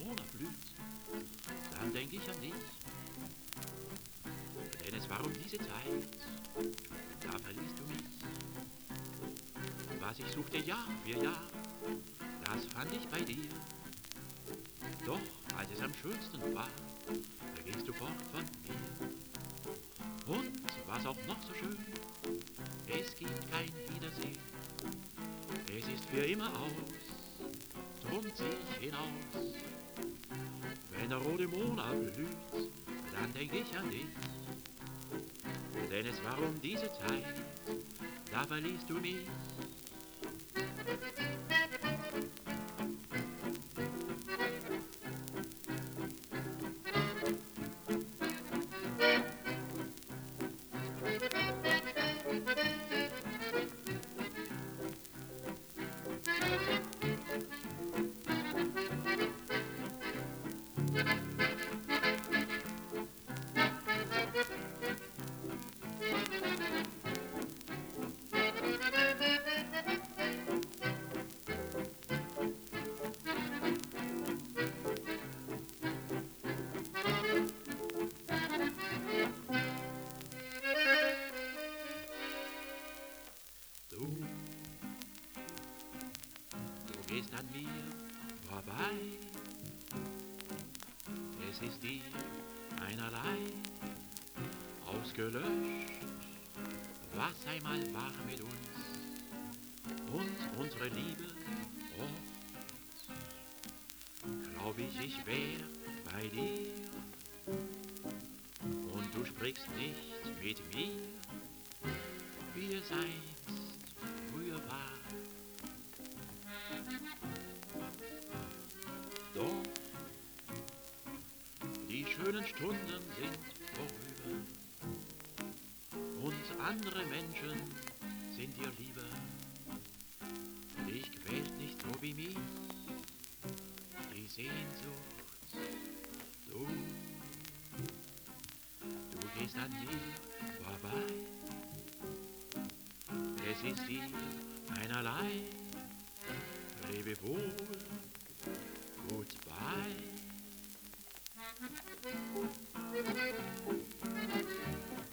Monat blüht, dann denk ich an dich. Denn es war um diese Zeit, da verließt du mich. Was ich suchte Jahr für Jahr, das fand ich bei dir. Doch als es am schönsten war, da gehst du fort von mir. Und was auch noch so schön, es gibt kein Wiedersehen. Es ist für immer aus, drum zieh ich hinaus. Wenn der rote Monat blüht, dann denk ich an dich. Denn es war um diese Zeit, da verließt du mich. Du gehst an mir vorbei. Es ist dir einerlei ausgelöscht, was einmal war mit uns und unsere Liebe. Oft glaub ich wär bei dir und du sprichst nicht mit mir, wie es einst früher war. Doch die schönen Stunden sind vorüber und andere Menschen sind dir lieber. Dich quält nicht so wie mich die Sehnsucht. Du gehst an mir vorbei. Es ist dir einerlei. Lebe wohl, goodbye.